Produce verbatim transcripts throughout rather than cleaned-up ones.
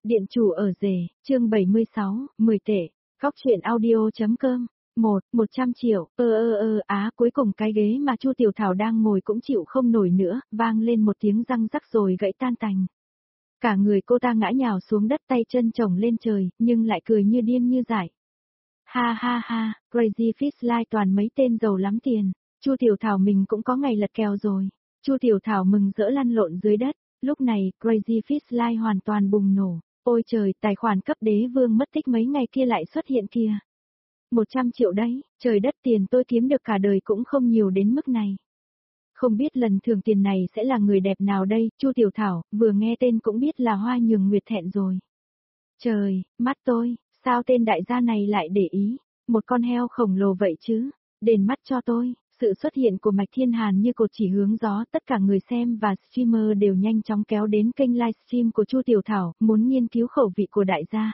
Điện chủ ở rể, chương bảy mươi sáu, mười tệ, góc truyện audio.com, một, một trăm triệu, ơ ơ ơ á cuối cùng cái ghế mà Chu Tiểu Thảo đang ngồi cũng chịu không nổi nữa, vang lên một tiếng răng rắc rồi gãy tan tành. Cả người cô ta ngã nhào xuống đất tay chân chồng lên trời, nhưng lại cười như điên như dại. Ha ha ha, Crazy Fish Line toàn mấy tên giàu lắm tiền, Chu Tiểu Thảo mình cũng có ngày lật kèo rồi. Chu Tiểu Thảo mừng rỡ lăn lộn dưới đất, lúc này Crazy Fish Line hoàn toàn bùng nổ. Ôi trời, tài khoản cấp đế vương mất tích mấy ngày kia lại xuất hiện kìa. một trăm triệu đấy, trời đất tiền tôi kiếm được cả đời cũng không nhiều đến mức này. Không biết lần thưởng tiền này sẽ là người đẹp nào đây, Chu Tiểu Thảo, vừa nghe tên cũng biết là Hoa Nhường Nguyệt thẹn rồi. Trời, mắt tôi, sao tên đại gia này lại để ý, một con heo khổng lồ vậy chứ, đền mắt cho tôi. Sự xuất hiện của Mạch Thiên Hàn như cột chỉ hướng gió, tất cả người xem và streamer đều nhanh chóng kéo đến kênh livestream của Chu Tiểu Thảo, muốn nghiên cứu khẩu vị của đại gia.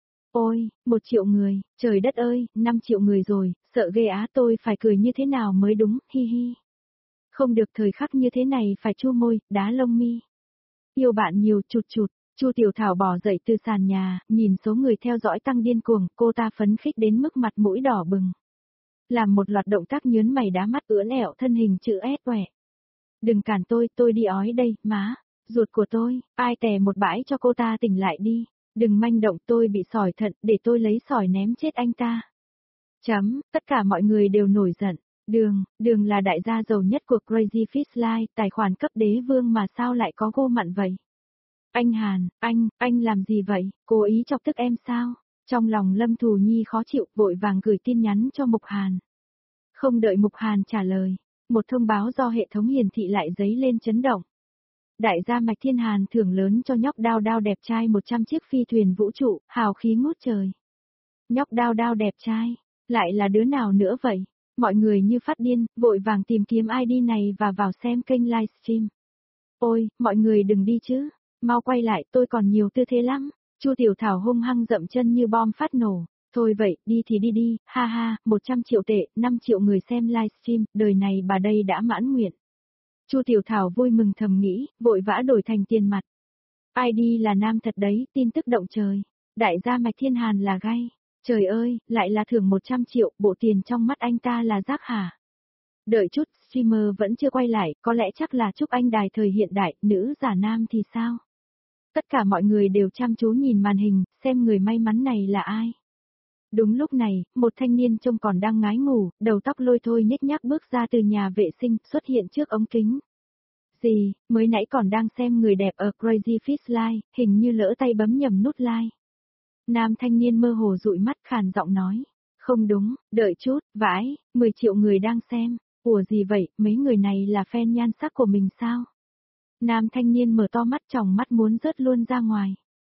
Ôi, một triệu người, trời đất ơi, năm triệu người rồi, sợ ghê á, tôi phải cười như thế nào mới đúng, hi hi. Không được thời khắc như thế này phải chu môi, đá lông mi. Yêu bạn nhiều chụt chụt, Chu Tiểu Thảo bò dậy từ sàn nhà, nhìn số người theo dõi tăng điên cuồng, cô ta phấn khích đến mức mặt mũi đỏ bừng. Làm một loạt động tác nhớn mày đá mắt ưỡn ẹo thân hình chữ S quẻ. Đừng cản tôi, tôi đi ói đây, má, ruột của tôi, ai tè một bãi cho cô ta tỉnh lại đi, đừng manh động tôi bị sỏi thận, để tôi lấy sỏi ném chết anh ta. Chấm, tất cả mọi người đều nổi giận, đường, đường là đại gia giàu nhất của Crazy Fish Line, tài khoản cấp đế vương mà sao lại có gô mặn vậy? Anh Hàn, anh, anh làm gì vậy, cố ý chọc tức em sao? Trong lòng Lâm Thù Nhi khó chịu, vội vàng gửi tin nhắn cho Mục Hàn. Không đợi Mục Hàn trả lời, một thông báo do hệ thống hiển thị lại giấy lên chấn động. Đại gia Mạch Thiên Hàn thưởng lớn cho nhóc Đao Đao đẹp trai một trăm chiếc phi thuyền vũ trụ, hào khí ngút trời. Nhóc Đao Đao đẹp trai, lại là đứa nào nữa vậy? Mọi người như phát điên, vội vàng tìm kiếm i đê này và vào xem kênh livestream. Ôi, mọi người đừng đi chứ, mau quay lại, tôi còn nhiều tư thế lắm. Chu Tiểu Thảo hung hăng dậm chân như bom phát nổ. Thôi vậy, đi thì đi đi, ha ha, một trăm triệu tệ, năm triệu người xem livestream, đời này bà đây đã mãn nguyện. Chu Tiểu Thảo vui mừng thầm nghĩ, vội vã đổi thành tiền mặt. i đê là nam thật đấy, tin tức động trời. Đại gia Mạch Thiên Hàn là gay. Trời ơi, lại là thưởng một trăm triệu, bộ tiền trong mắt anh ta là rác hả? Đợi chút, streamer vẫn chưa quay lại, có lẽ chắc là chúc anh đài thời hiện đại, nữ giả nam thì sao? Tất cả mọi người đều chăm chú nhìn màn hình, xem người may mắn này là ai. Đúng lúc này, một thanh niên trông còn đang ngái ngủ, đầu tóc lôi thôi nhếch nhác bước ra từ nhà vệ sinh, xuất hiện trước ống kính. Gì, mới nãy còn đang xem người đẹp ở Crazy Fish Line, hình như lỡ tay bấm nhầm nút like. Nam thanh niên mơ hồ dụi mắt khàn giọng nói. Không đúng, đợi chút, vãi, mười triệu người đang xem. Ủa gì vậy, mấy người này là fan nhan sắc của mình sao? Nam thanh niên mở to mắt tròng mắt muốn rớt luôn ra ngoài.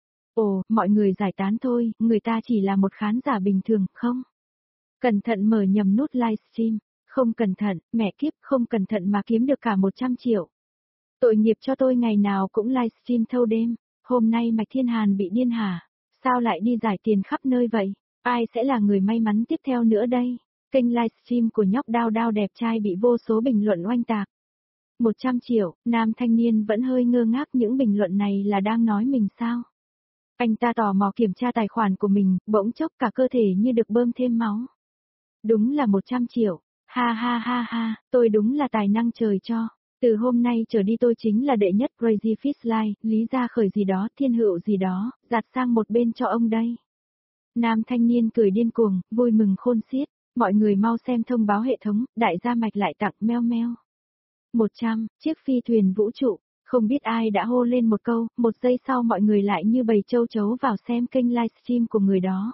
Ồ, mọi người giải tán thôi, người ta chỉ là một khán giả bình thường, không? Cẩn thận mở nhầm nút livestream, không cẩn thận, mẹ kiếp, không cẩn thận mà kiếm được cả một trăm triệu. Tội nghiệp cho tôi ngày nào cũng livestream thâu đêm, hôm nay Mạch Thiên Hàn bị điên hả? Sao lại đi giải tiền khắp nơi vậy? Ai sẽ là người may mắn tiếp theo nữa đây? Kênh livestream của nhóc Đao Đao đẹp trai bị vô số bình luận oanh tạc. một trăm triệu, nam thanh niên vẫn hơi ngơ ngác những bình luận này là đang nói mình sao? Anh ta tò mò kiểm tra tài khoản của mình, bỗng chốc cả cơ thể như được bơm thêm máu. Đúng là một trăm triệu, ha ha ha ha, tôi đúng là tài năng trời cho. Từ hôm nay trở đi tôi chính là đệ nhất Crazy Fish Line, Lý Gia Khởi gì đó, Thiên Hữu gì đó, giặt sang một bên cho ông đây. Nam thanh niên cười điên cuồng, vui mừng khôn xiết, mọi người mau xem thông báo hệ thống, đại gia Mạch lại tặng meo meo. một trăm, chiếc phi thuyền vũ trụ. Không biết ai đã hô lên một câu, một giây sau mọi người lại như bầy châu chấu vào xem kênh livestream của người đó.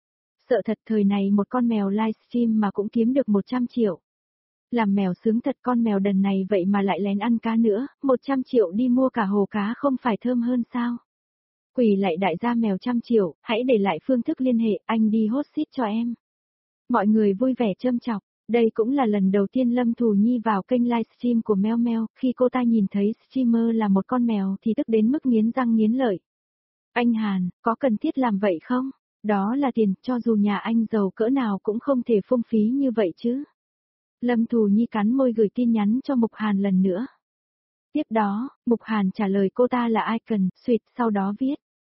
Sợ thật thời này một con mèo livestream mà cũng kiếm được một trăm triệu. Làm mèo sướng thật con mèo đần này vậy mà lại lén ăn cá nữa, một trăm triệu đi mua cả hồ cá không phải thơm hơn sao? Quỳ lại đại gia mèo trăm triệu, hãy để lại phương thức liên hệ, anh đi hốt seat cho em. Mọi người vui vẻ châm chọc. Đây cũng là lần đầu tiên Lâm Thù Nhi vào kênh livestream của Meo Meo, khi cô ta nhìn thấy streamer là một con mèo thì tức đến mức nghiến răng nghiến lợi. Anh Hàn, có cần thiết làm vậy không? Đó là tiền, cho dù nhà anh giàu cỡ nào cũng không thể phung phí như vậy chứ. Lâm Thù Nhi cắn môi gửi tin nhắn cho Mục Hàn lần nữa. Tiếp đó, Mục Hàn trả lời cô ta là Icon, suyệt, sau đó viết.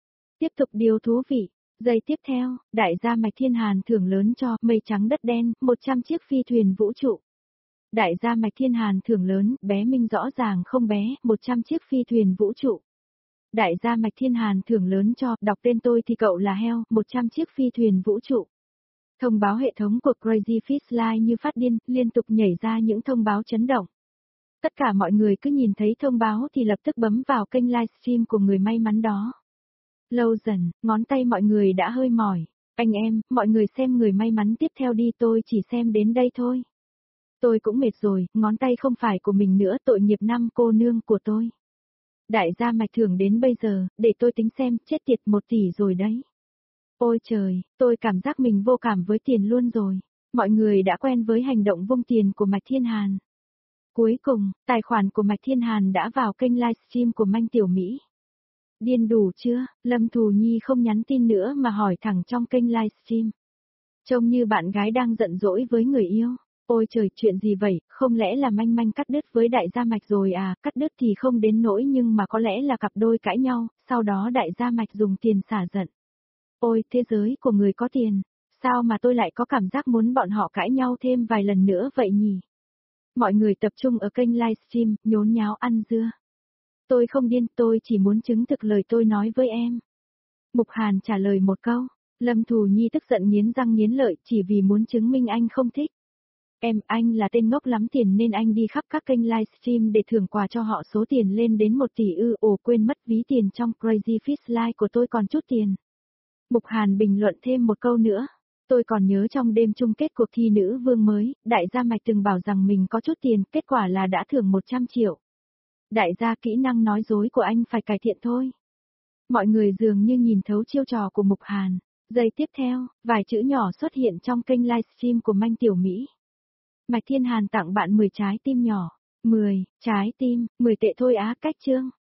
Tiếp tục điều thú vị. Giây tiếp theo, đại gia Mạch Thiên Hàn thưởng lớn cho mây trắng đất đen, một trăm chiếc phi thuyền vũ trụ. Đại gia Mạch Thiên Hàn thưởng lớn, bé Minh rõ ràng không bé, một trăm chiếc phi thuyền vũ trụ. Đại gia Mạch Thiên Hàn thưởng lớn cho, đọc tên tôi thì cậu là heo, một trăm chiếc phi thuyền vũ trụ. Thông báo hệ thống của Crazy Fish Line như phát điên, liên tục nhảy ra những thông báo chấn động. Tất cả mọi người cứ nhìn thấy thông báo thì lập tức bấm vào kênh livestream của người may mắn đó. Lâu dần, ngón tay mọi người đã hơi mỏi. Anh em, mọi người xem người may mắn tiếp theo đi, tôi chỉ xem đến đây thôi. Tôi cũng mệt rồi, ngón tay không phải của mình nữa, tội nghiệp năm cô nương của tôi. Đại gia Mạch thưởng đến bây giờ, để tôi tính xem, chết tiệt một tỷ rồi đấy. Ôi trời, tôi cảm giác mình vô cảm với tiền luôn rồi. Mọi người đã quen với hành động vung tiền của Mạch Thiên Hàn. Cuối cùng, tài khoản của Mạch Thiên Hàn đã vào kênh livestream của Manh Tiểu Mỹ. Điên đủ chưa? Lâm Thù Nhi không nhắn tin nữa mà hỏi thẳng trong kênh livestream. Trông như bạn gái đang giận dỗi với người yêu. Ôi trời, chuyện gì vậy, không lẽ là Manh Manh cắt đứt với đại gia Mạch rồi à, cắt đứt thì không đến nỗi nhưng mà có lẽ là cặp đôi cãi nhau, sau đó đại gia Mạch dùng tiền xả giận. Ôi, thế giới của người có tiền, sao mà tôi lại có cảm giác muốn bọn họ cãi nhau thêm vài lần nữa vậy nhỉ? Mọi người tập trung ở kênh livestream, nhốn nháo ăn dưa. Tôi không điên, tôi chỉ muốn chứng thực lời tôi nói với em. Mục Hàn trả lời một câu, Lâm Thù Nhi tức giận nghiến răng nghiến lợi chỉ vì muốn chứng minh anh không thích. Em, anh là tên ngốc lắm tiền nên anh đi khắp các kênh livestream để thưởng quà cho họ số tiền lên đến một tỷ ư, ồ quên mất ví tiền trong Crazy Fish Live của tôi còn chút tiền. Mục Hàn bình luận thêm một câu nữa. Tôi còn nhớ trong đêm chung kết cuộc thi nữ vương mới, đại gia Mạch từng bảo rằng mình có chút tiền, kết quả là đã thưởng một trăm triệu. Đại gia kỹ năng nói dối của anh phải cải thiện thôi. Mọi người dường như nhìn thấu chiêu trò của Mục Hàn. Giây tiếp theo, vài chữ nhỏ xuất hiện trong kênh livestream của Manh Tiểu Mỹ. Mạch Thiên Hàn tặng bạn mười trái tim nhỏ. mười trái tim, mười tệ thôi á, cách chương.